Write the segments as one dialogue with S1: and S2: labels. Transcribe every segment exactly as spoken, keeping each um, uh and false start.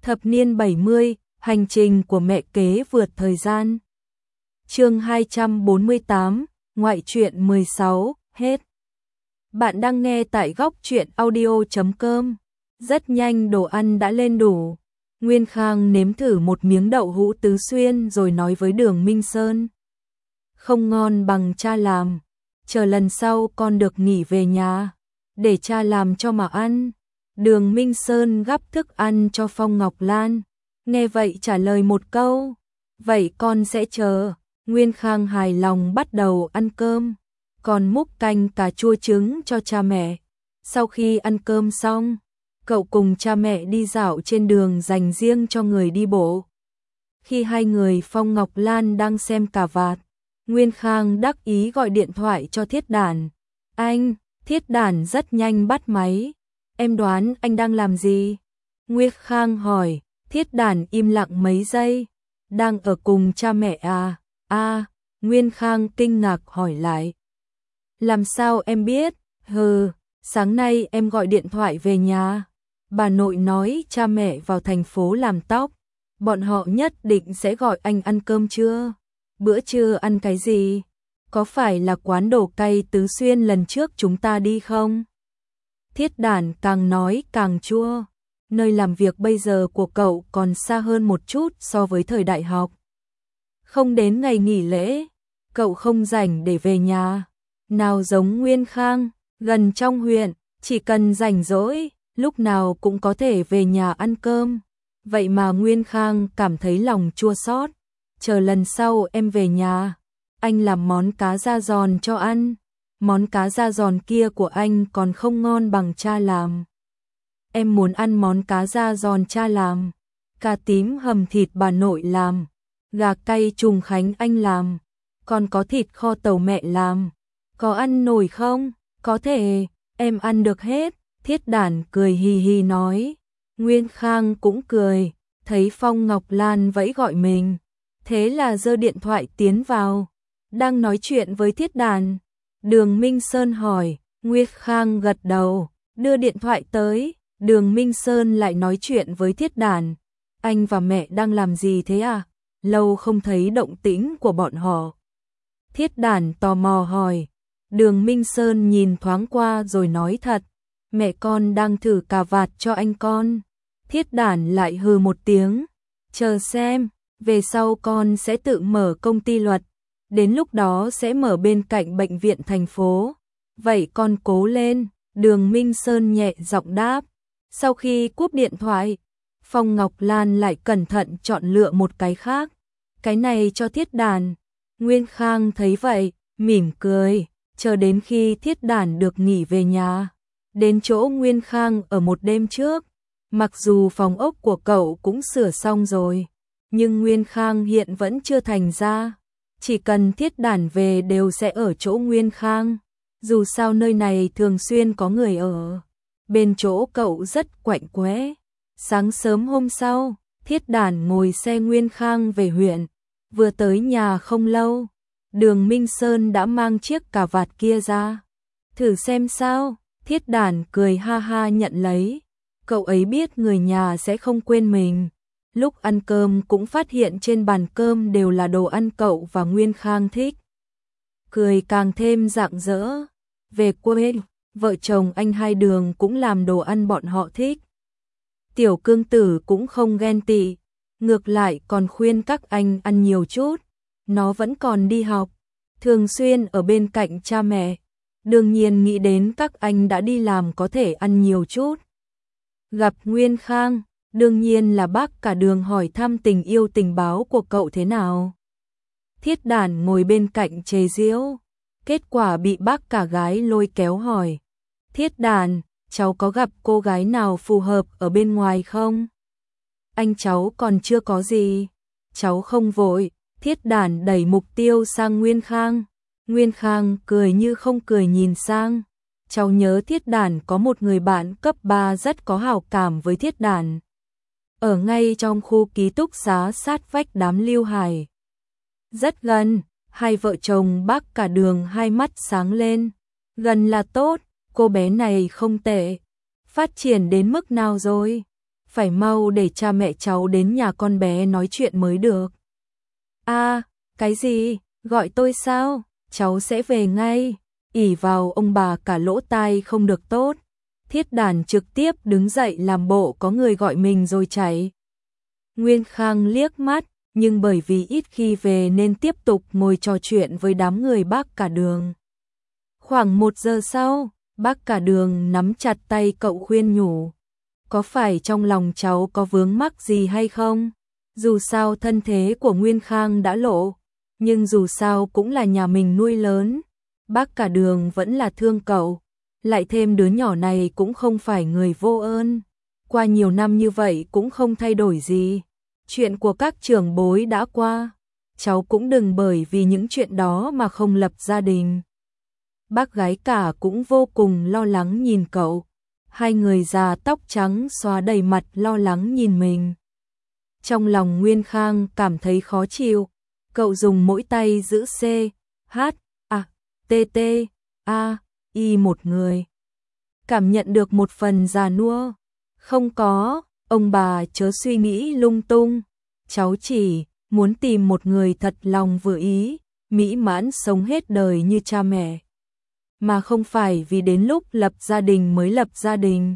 S1: Thập niên bảy mươi, hành trình của mẹ kế vượt thời gian. Chương hai trăm bốn mươi tám, ngoại truyện mười sáu, hết. Bạn đang nghe tại góc truyện audio chấm com. Rất nhanh đồ ăn đã lên đủ. Nguyên Khang nếm thử một miếng đậu hũ tứ xuyên rồi nói với Đường Minh Sơn. Không ngon bằng cha làm. Chờ lần sau con được nghỉ về nhà. Để cha làm cho mà ăn. Đường Minh Sơn gắp thức ăn cho Phong Ngọc Lan. Nghe vậy trả lời một câu. Vậy con sẽ chờ. Nguyên Khang hài lòng bắt đầu ăn cơm. Còn múc canh cà chua trứng cho cha mẹ. Sau khi ăn cơm xong, cậu cùng cha mẹ đi dạo trên đường dành riêng cho người đi bộ. Khi hai người Phong Ngọc Lan đang xem cà vạt, Nguyên Khang đắc ý gọi điện thoại cho Thiết Đản. Anh, Thiết Đản rất nhanh bắt máy. Em đoán anh đang làm gì? Nguyên Khang hỏi. Thiết Đản im lặng mấy giây. Đang ở cùng cha mẹ à? À, Nguyên Khang kinh ngạc hỏi lại. Làm sao em biết? Hừ, sáng nay em gọi điện thoại về nhà. Bà nội nói cha mẹ vào thành phố làm tóc. Bọn họ nhất định sẽ gọi anh ăn cơm trưa. Bữa trưa ăn cái gì? Có phải là quán đồ cay Tứ Xuyên lần trước chúng ta đi không? Thiết Đản càng nói càng chua. Nơi làm việc bây giờ của cậu còn xa hơn một chút so với thời đại học. Không đến ngày nghỉ lễ, cậu không rảnh để về nhà. Nào giống Nguyên Khang, gần trong huyện, chỉ cần rảnh rỗi, lúc nào cũng có thể về nhà ăn cơm. Vậy mà Nguyên Khang cảm thấy lòng chua xót. Chờ lần sau em về nhà, anh làm món cá da giòn cho ăn. Món cá da giòn kia của anh còn không ngon bằng cha làm. Em muốn ăn món cá da giòn cha làm. Cà tím hầm thịt bà nội làm. Gà cay Trùng Khánh anh làm. Còn có thịt kho tàu mẹ làm. Có ăn nổi không? Có thể, em ăn được hết. Thiết Đản cười hì hì nói. Nguyên Khang cũng cười, thấy Phong Ngọc Lan vẫy gọi mình. Thế là giơ điện thoại tiến vào. Đang nói chuyện với Thiết Đản. Đường Minh Sơn hỏi. Nguyên Khang gật đầu, đưa điện thoại tới. Đường Minh Sơn lại nói chuyện với Thiết Đản. Anh và mẹ đang làm gì thế à? Lâu không thấy động tĩnh của bọn họ. Thiết Đản tò mò hỏi. Đường Minh Sơn nhìn thoáng qua rồi nói thật. Mẹ con đang thử cà vạt cho anh con. Thiết Đản lại hừ một tiếng. Chờ xem, về sau con sẽ tự mở công ty luật. Đến lúc đó sẽ mở bên cạnh bệnh viện thành phố. Vậy con cố lên. Đường Minh Sơn nhẹ giọng đáp. Sau khi cúp điện thoại, Phong Ngọc Lan lại cẩn thận chọn lựa một cái khác. Cái này cho Thiết Đản. Nguyên Khang thấy vậy, mỉm cười, chờ đến khi Thiết Đản được nghỉ về nhà. Đến chỗ Nguyên Khang ở một đêm trước, mặc dù phòng ốc của cậu cũng sửa xong rồi, nhưng Nguyên Khang hiện vẫn chưa thành ra. Chỉ cần Thiết Đản về đều sẽ ở chỗ Nguyên Khang. Dù sao nơi này thường xuyên có người ở. Bên chỗ cậu rất quạnh quẽ. Sáng sớm hôm sau, Thiết Đản ngồi xe Nguyên Khang về huyện. Vừa tới nhà không lâu, Đường Minh Sơn đã mang chiếc cà vạt kia ra. Thử xem sao. Thiết Đản cười ha ha nhận lấy. Cậu ấy biết người nhà sẽ không quên mình. Lúc ăn cơm cũng phát hiện trên bàn cơm đều là đồ ăn cậu và Nguyên Khang thích. Cười càng thêm rạng rỡ. Về quê, vợ chồng anh hai Đường cũng làm đồ ăn bọn họ thích. Tiểu Cương Tử cũng không ghen tị, ngược lại còn khuyên các anh ăn nhiều chút. Nó vẫn còn đi học, thường xuyên ở bên cạnh cha mẹ. Đương nhiên nghĩ đến các anh đã đi làm có thể ăn nhiều chút. Gặp Nguyên Khang, đương nhiên là bác cả Đường hỏi thăm tình yêu tình báo của cậu thế nào. Thiết Đản ngồi bên cạnh chế giễu. Kết quả bị bác cả gái lôi kéo hỏi. Thiết Đản, cháu có gặp cô gái nào phù hợp ở bên ngoài không? Anh cháu còn chưa có gì. Cháu không vội. Thiết Đản đẩy mục tiêu sang Nguyên Khang. Nguyên Khang cười như không cười nhìn sang. Cháu nhớ Thiết Đản có một người bạn cấp ba rất có hảo cảm với Thiết Đản. Ở ngay trong khu ký túc xá sát vách đám Lưu Hải. Rất gần. Hai vợ chồng bác cả Đường hai mắt sáng lên. Gần là tốt, cô bé này không tệ. Phát triển đến mức nào rồi? phải mau để cha mẹ cháu đến nhà con bé nói chuyện mới được. A, cái gì? Gọi tôi sao? Cháu sẽ về ngay. Ỉ vào ông bà cả lỗ tai không được tốt. Thiết Đản trực tiếp đứng dậy làm bộ có người gọi mình rồi chạy. Nguyên Khang liếc mắt, nhưng bởi vì ít khi về nên tiếp tục ngồi trò chuyện với đám người Bác Cả Đường. Khoảng một giờ sau, Bác Cả Đường nắm chặt tay cậu khuyên nhủ. Có phải trong lòng cháu có vướng mắc gì hay không? Dù sao thân thế của Nguyên Khang đã lộ, nhưng dù sao cũng là nhà mình nuôi lớn. Bác Cả Đường vẫn là thương cậu, lại thêm đứa nhỏ này cũng không phải người vô ơn. Qua nhiều năm như vậy cũng không thay đổi gì. Chuyện của các trưởng bối đã qua, cháu cũng đừng bởi vì những chuyện đó mà không lập gia đình. Bác gái Cả cũng vô cùng lo lắng nhìn cậu. Hai người già tóc trắng xóa đầy mặt lo lắng nhìn mình. Trong lòng Nguyên Khang cảm thấy khó chịu, cậu dùng mỗi tay giữ C, H, A, T, T, A, Y một người. Cảm nhận được một phần già nua. Không có, ông bà chớ suy nghĩ lung tung. Cháu chỉ muốn tìm một người thật lòng vừa ý, mỹ mãn sống hết đời như cha mẹ. Mà không phải vì đến lúc lập gia đình mới lập gia đình.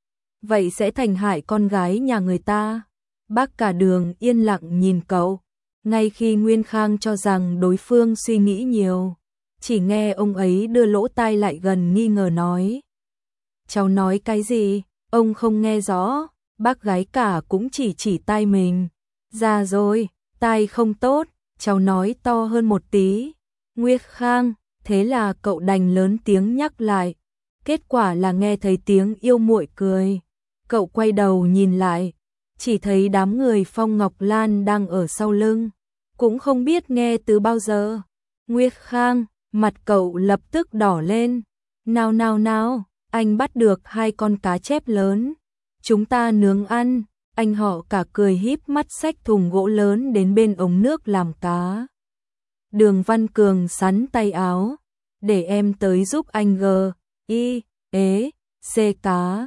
S1: Vậy sẽ thành hại con gái nhà người ta. Bác Cả Đường yên lặng nhìn cậu. Ngay khi Nguyên Khang cho rằng đối phương suy nghĩ nhiều, chỉ nghe ông ấy đưa lỗ tai lại gần nghi ngờ nói. Cháu nói cái gì? Ông không nghe rõ. Bác gái Cả cũng chỉ chỉ tai mình. Già rồi, tai không tốt. Cháu nói to hơn một tí. Nguyên Khang, thế là cậu đành lớn tiếng nhắc lại. Kết quả là nghe thấy tiếng yêu muội cười. Cậu quay đầu nhìn lại, chỉ thấy đám người Phong Ngọc Lan đang ở sau lưng. Cũng không biết nghe từ bao giờ. Nguyên Khang, mặt cậu lập tức đỏ lên. Nào nào nào, anh bắt được hai con cá chép lớn. Chúng ta nướng ăn. Anh họ Cả cười híp mắt xách thùng gỗ lớn đến bên ống nước làm cá. Đường Văn Cường sắn tay áo. Để em tới giúp anh g, y, ế, c cá.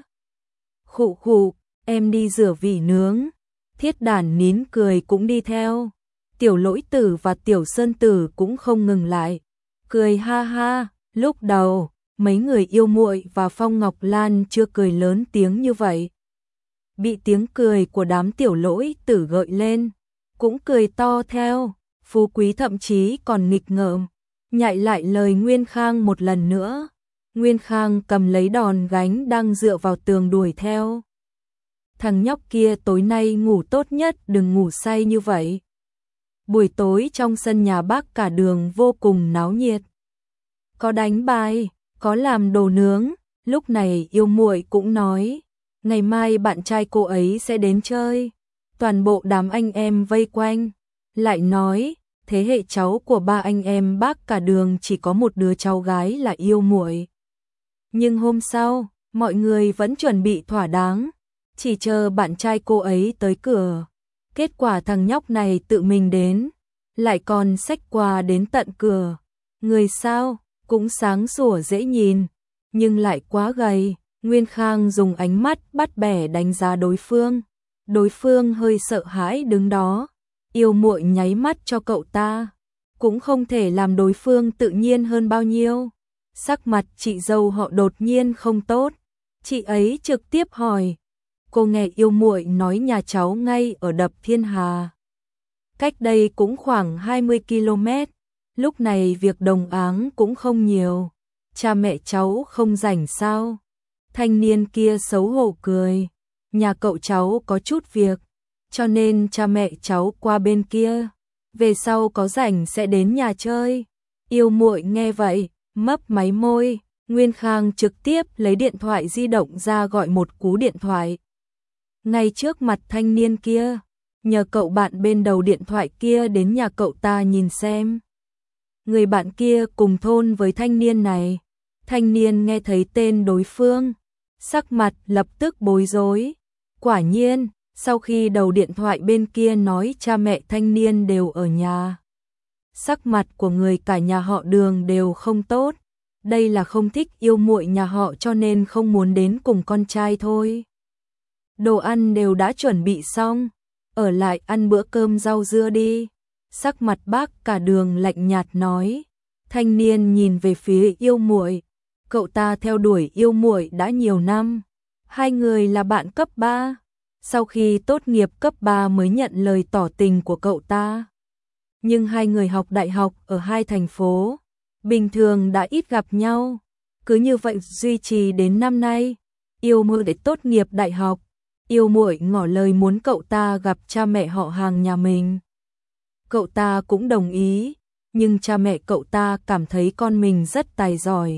S1: Khụ khụ, em đi rửa vỉ nướng. Thiết Đản nín cười cũng đi theo. Tiểu Lỗi Tử và Tiểu Sơn Tử cũng không ngừng lại. Cười ha ha, lúc đầu, mấy người yêu muội và Phong Ngọc Lan chưa cười lớn tiếng như vậy. Bị tiếng cười của đám Tiểu Lỗi Tử gợi lên, cũng cười to theo. Phú Quý thậm chí còn nghịch ngợm, nhại lại lời Nguyên Khang một lần nữa. Nguyên Khang cầm lấy đòn gánh đang dựa vào tường đuổi theo. Thằng nhóc kia tối nay ngủ tốt nhất, đừng ngủ say như vậy. Buổi tối trong sân nhà Bác Cả Đường vô cùng náo nhiệt. Có đánh bài, có làm đồ nướng. Lúc này yêu muội cũng nói, ngày mai bạn trai cô ấy sẽ đến chơi. Toàn bộ đám anh em vây quanh, lại nói, thế hệ cháu của ba anh em Bác Cả Đường chỉ có một đứa cháu gái là yêu muội. Nhưng hôm sau, mọi người vẫn chuẩn bị thỏa đáng, chỉ chờ bạn trai cô ấy tới cửa. Kết quả thằng nhóc này tự mình đến, lại còn xách quà đến tận cửa. Người sao, cũng sáng sủa dễ nhìn, nhưng lại quá gầy. Nguyên Khang dùng ánh mắt bắt bẻ đánh giá đối phương. Đối phương hơi sợ hãi đứng đó. Yêu muội nháy mắt cho cậu ta, cũng không thể làm đối phương tự nhiên hơn bao nhiêu. Sắc mặt chị dâu họ đột nhiên không tốt. Chị ấy trực tiếp hỏi, cô nghe yêu muội nói nhà cháu ngay ở đập Thiên Hà. Cách đây cũng khoảng hai mươi ki lô mét. Lúc này việc đồng áng cũng không nhiều. Cha mẹ cháu không rảnh sao? Thanh niên kia xấu hổ cười. Nhà cậu cháu có chút việc, cho nên cha mẹ cháu qua bên kia. Về sau có rảnh sẽ đến nhà chơi. Yêu muội nghe vậy, mấp máy môi. Nguyên Khang trực tiếp lấy điện thoại di động ra gọi một cú điện thoại. Ngay trước mặt thanh niên kia, nhờ cậu bạn bên đầu điện thoại kia đến nhà cậu ta nhìn xem. Người bạn kia cùng thôn với thanh niên này. Thanh niên nghe thấy tên đối phương, sắc mặt lập tức bối rối. Quả nhiên, sau khi đầu điện thoại bên kia nói cha mẹ thanh niên đều ở nhà, sắc mặt của người cả nhà họ Đường đều không tốt. Đây là không thích yêu muội nhà họ cho nên không muốn đến cùng con trai thôi. đồ ăn đều đã chuẩn bị xong, ở lại ăn bữa cơm rau dưa đi. Sắc mặt Bác Cả Đường lạnh nhạt nói. Thanh niên nhìn về phía Yêu Muội, cậu ta theo đuổi Yêu Muội đã nhiều năm, hai người là bạn cấp ba, sau khi tốt nghiệp cấp ba mới nhận lời tỏ tình của cậu ta. Nhưng hai người học đại học ở hai thành phố, bình thường đã ít gặp nhau, cứ như vậy duy trì đến năm nay. Yêu Muội để tốt nghiệp đại học, Yêu Muội ngỏ lời muốn cậu ta gặp cha mẹ họ hàng nhà mình. Cậu ta cũng đồng ý, nhưng cha mẹ cậu ta cảm thấy con mình rất tài giỏi,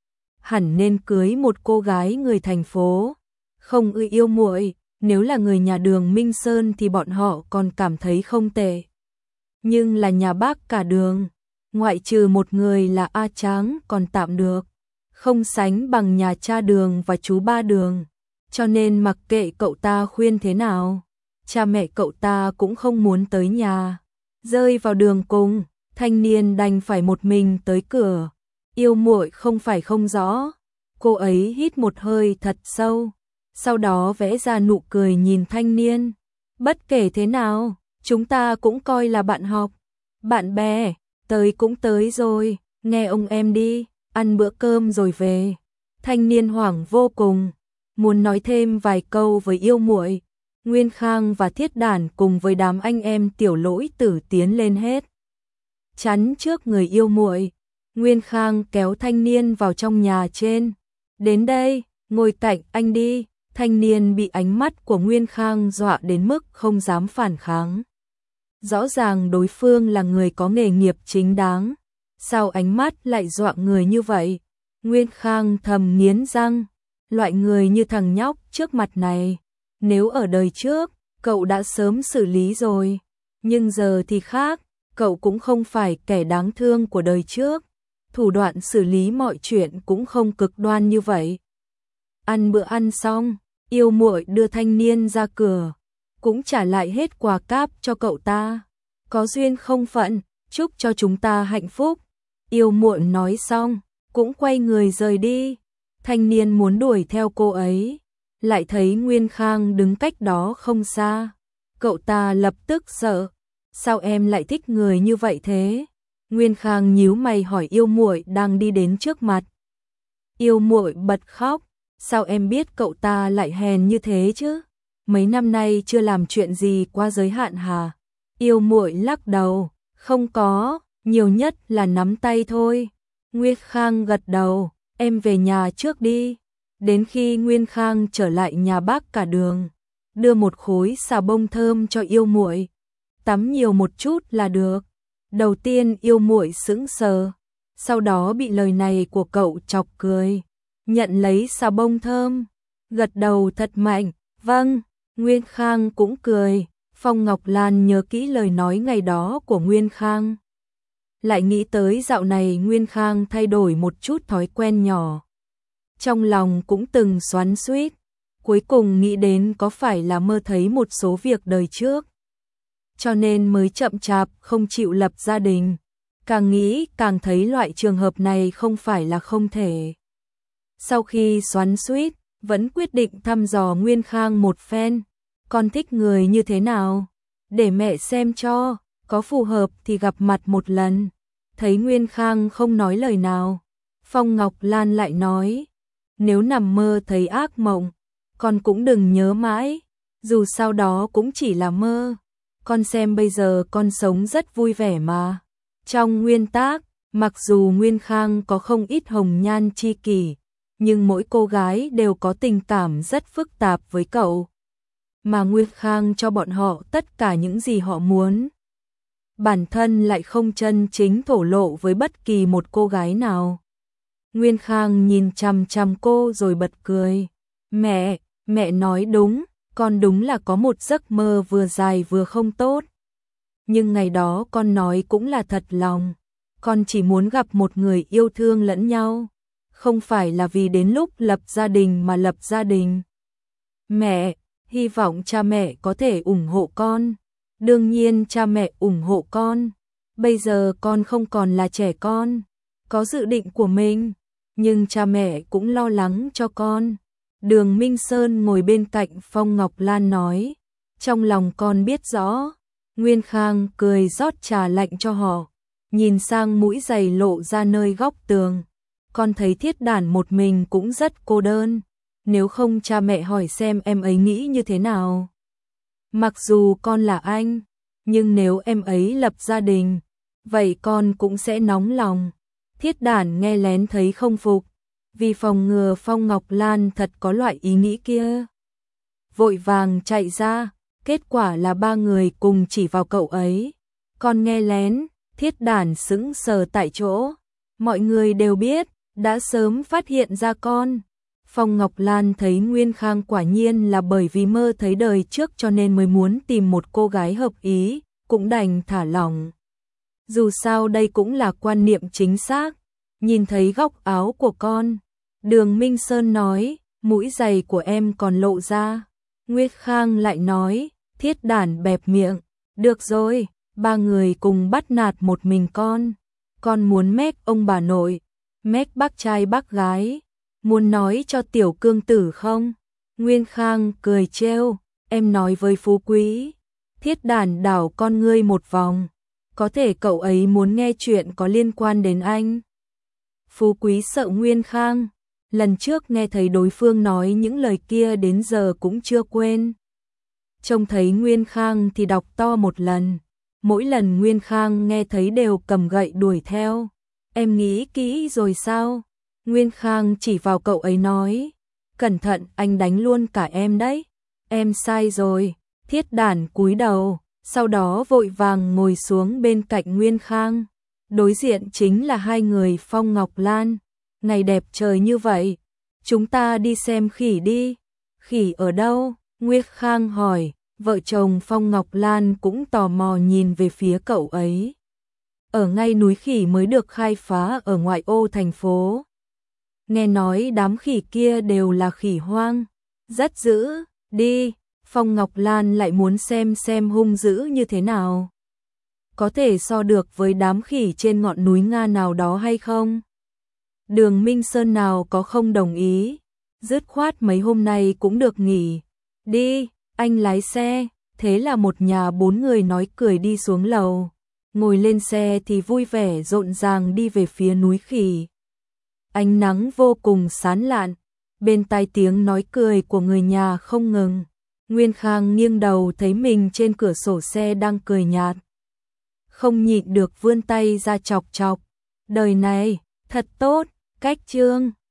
S1: hẳn nên cưới một cô gái người thành phố, không ưa Yêu Muội. Nếu là người nhà Đường Minh Sơn thì bọn họ còn cảm thấy không tệ. Nhưng là nhà Bác Cả Đường, ngoại trừ một người là A Tráng còn tạm được, không sánh bằng nhà cha Đường và chú ba Đường. Cho nên mặc kệ cậu ta khuyên thế nào, cha mẹ cậu ta cũng không muốn tới nhà. Rơi vào đường cùng, thanh niên đành phải một mình tới cửa. Yêu Muội không phải không rõ, cô ấy hít một hơi thật sâu, sau đó vẽ ra nụ cười nhìn thanh niên. Bất kể thế nào, chúng ta cũng coi là bạn học, bạn bè, tới cũng tới rồi, nghe ông em đi, ăn bữa cơm rồi về. Thanh niên hoảng vô cùng, muốn nói thêm vài câu với Yêu Muội. Nguyên Khang và Thiết Đản cùng với đám anh em Tiểu Lỗi Tử tiến lên hết, chắn trước người Yêu Muội. Nguyên Khang kéo thanh niên vào trong nhà trên. Đến đây, ngồi cạnh anh đi. Thanh niên bị ánh mắt của Nguyên Khang dọa đến mức không dám phản kháng. Rõ ràng đối phương là người có nghề nghiệp chính đáng, sao ánh mắt lại dọa người như vậy? Nguyên Khang thầm nghiến răng, loại người như thằng nhóc trước mặt này, nếu ở đời trước, cậu đã sớm xử lý rồi. Nhưng giờ thì khác, cậu cũng không phải kẻ đáng thương của đời trước, thủ đoạn xử lý mọi chuyện cũng không cực đoan như vậy. Ăn bữa ăn xong, Yêu Muội đưa thanh niên ra cửa, cũng trả lại hết quà cáp cho cậu ta. Có duyên không phận, chúc cho chúng ta hạnh phúc. Yêu Muội nói xong, cũng quay người rời đi. Thanh niên muốn đuổi theo cô ấy, lại thấy Nguyên Khang đứng cách đó không xa. Cậu ta lập tức sợ, sao em lại thích người như vậy thế? Nguyên Khang nhíu mày hỏi Yêu Muội đang đi đến trước mặt. Yêu Muội bật khóc, sao em biết cậu ta lại hèn như thế chứ? Mấy năm nay chưa làm chuyện gì quá giới hạn hả? Yêu Muội lắc đầu, không có, nhiều nhất là nắm tay thôi. Nguyên Khang gật đầu, em về nhà trước đi. Đến khi Nguyên Khang trở lại nhà Bác Cả Đường, đưa một khối xà bông thơm cho Yêu Muội. Tắm nhiều một chút là được. Đầu tiên Yêu Muội sững sờ, sau đó bị lời này của cậu chọc cười, nhận lấy xà bông thơm, gật đầu thật mạnh, vâng. Nguyên Khang cũng cười. Phong Ngọc Lan nhớ kỹ lời nói ngày đó của Nguyên Khang, lại nghĩ tới dạo này Nguyên Khang thay đổi một chút thói quen nhỏ, trong lòng cũng từng xoắn xuýt, cuối cùng nghĩ đến có phải là mơ thấy một số việc đời trước, cho nên mới chậm chạp không chịu lập gia đình. Càng nghĩ càng thấy loại trường hợp này không phải là không thể. Sau khi xoắn xuýt, vẫn quyết định thăm dò Nguyên Khang một phen. Con thích người như thế nào? Để mẹ xem cho, có phù hợp thì gặp mặt một lần. Thấy Nguyên Khang không nói lời nào, Phong Ngọc Lan lại nói, nếu nằm mơ thấy ác mộng, con cũng đừng nhớ mãi, dù sau đó cũng chỉ là mơ. Con xem bây giờ con sống rất vui vẻ mà. Trong nguyên tác, mặc dù Nguyên Khang có không ít hồng nhan chi kỷ, nhưng mỗi cô gái đều có tình cảm rất phức tạp với cậu. Mà Nguyên Khang cho bọn họ tất cả những gì họ muốn. Bản thân lại không chân chính thổ lộ với bất kỳ một cô gái nào. Nguyên Khang nhìn chằm chằm cô rồi bật cười. Mẹ, mẹ nói đúng, con đúng là có một giấc mơ vừa dài vừa không tốt. Nhưng ngày đó con nói cũng là thật lòng. Con chỉ muốn gặp một người yêu thương lẫn nhau. Không phải là vì đến lúc lập gia đình mà lập gia đình. Mẹ, hy vọng cha mẹ có thể ủng hộ con. Đương nhiên cha mẹ ủng hộ con. Bây giờ con không còn là trẻ con, có dự định của mình. Nhưng cha mẹ cũng lo lắng cho con. Đường Minh Sơn ngồi bên cạnh Phong Ngọc Lan nói, trong lòng con biết rõ. Nguyên Khang cười rót trà lạnh cho họ, nhìn sang mũi giày lộ ra nơi góc tường. Con thấy Thiết Đản một mình cũng rất cô đơn, nếu không cha mẹ hỏi xem em ấy nghĩ như thế nào. Mặc dù con là anh, nhưng nếu em ấy lập gia đình, vậy con cũng sẽ nóng lòng. Thiết Đản nghe lén thấy không phục, vì phòng ngừa Phong Ngọc Lan thật có loại ý nghĩ kia. Vội vàng chạy ra, kết quả là ba người cùng chỉ vào cậu ấy. Con nghe lén, Thiết Đản sững sờ tại chỗ. Mọi người đều biết, đã sớm phát hiện ra con. Phong Ngọc Lan thấy Nguyên Khang quả nhiên là bởi vì mơ thấy đời trước cho nên mới muốn tìm một cô gái hợp ý, cũng đành thả lỏng. Dù sao đây cũng là quan niệm chính xác. Nhìn thấy góc áo của con, Đường Minh Sơn nói, mũi giày của em còn lộ ra. Nguyên Khang lại nói, Thiết Đản bẹp miệng, được rồi, ba người cùng bắt nạt một mình con. Con muốn mét ông bà nội, mét bác trai bác gái, muốn nói cho tiểu cương tử không? Nguyên Khang cười trêu, em nói với Phú Quý. Thiết Đản đảo con ngươi một vòng, có thể cậu ấy muốn nghe chuyện có liên quan đến anh. Phú Quý sợ Nguyên Khang, lần trước nghe thấy đối phương nói những lời kia đến giờ cũng chưa quên. Trông thấy Nguyên Khang thì đọc to một lần, mỗi lần Nguyên Khang nghe thấy đều cầm gậy đuổi theo. Em nghĩ kỹ rồi sao? Nguyên Khang chỉ vào cậu ấy nói, cẩn thận anh đánh luôn cả em đấy. Em sai rồi. Thiết Đản cúi đầu, sau đó vội vàng ngồi xuống bên cạnh Nguyên Khang. Đối diện chính là hai người Phong Ngọc Lan. Ngày đẹp trời như vậy, chúng ta đi xem khỉ đi. Khỉ ở đâu? Nguyên Khang hỏi. Vợ chồng Phong Ngọc Lan cũng tò mò nhìn về phía cậu ấy. Ở ngay núi khỉ mới được khai phá ở ngoại ô thành phố. Nghe nói đám khỉ kia đều là khỉ hoang, rất dữ. Đi. Phong Ngọc Lan lại muốn xem xem hung dữ như thế nào. Có thể so được với đám khỉ trên ngọn núi Nga nào đó hay không? Đường Minh Sơn nào có không đồng ý. Dứt khoát mấy hôm nay cũng được nghỉ. Đi, anh lái xe. Thế là một nhà bốn người nói cười đi xuống lầu. Ngồi lên xe thì vui vẻ rộn ràng đi về phía núi khỉ. Ánh nắng vô cùng sáng lạn, bên tai tiếng nói cười của người nhà không ngừng. Nguyên Khang nghiêng đầu thấy mình trên cửa sổ xe đang cười nhạt. Không nhịn được vươn tay ra chọc chọc. Đời này, thật tốt, cách Trương.